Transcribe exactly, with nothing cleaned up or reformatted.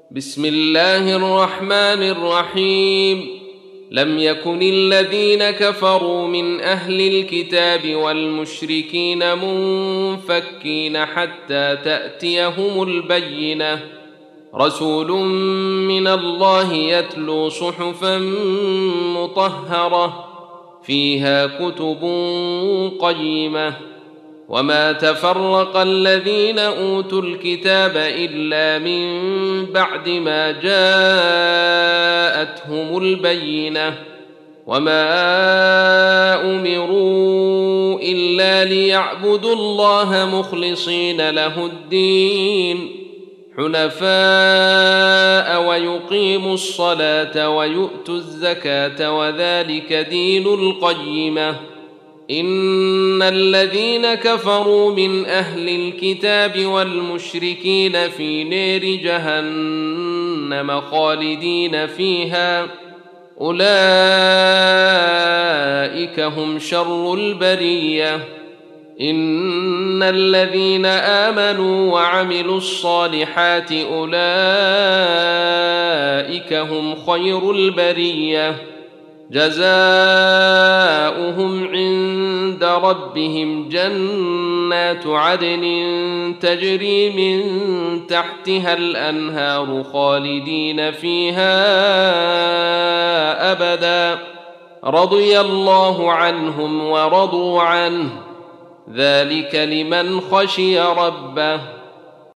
بسم الله الرحمن الرحيم. لم يكن الذين كفروا من أهل الكتاب والمشركين منفكين حتى تأتيهم البينة، رسول من الله يتلو صحفا مطهرة فيها كتب قيمة. وما تفرق الذين أوتوا الكتاب إلا من بعد ما جاءتهم البينة، وما أمروا إلا ليعبدوا الله مخلصين له الدين حنفاء ويقيموا الصلاة ويؤتوا الزكاة وذلك دين القيمة. إن الذين كفروا من أهل الكتاب والمشركين في نار جهنم خالدين فيها، أولئك هم شر البرية. إن الذين آمنوا وعملوا الصالحات أولئك هم خير البرية، جزاؤهم عند ربهم جنات عدن تجري من تحتها الأنهار خالدين فيها أبدا، رضي الله عنهم ورضوا عنه، ذلك لمن خشي ربه.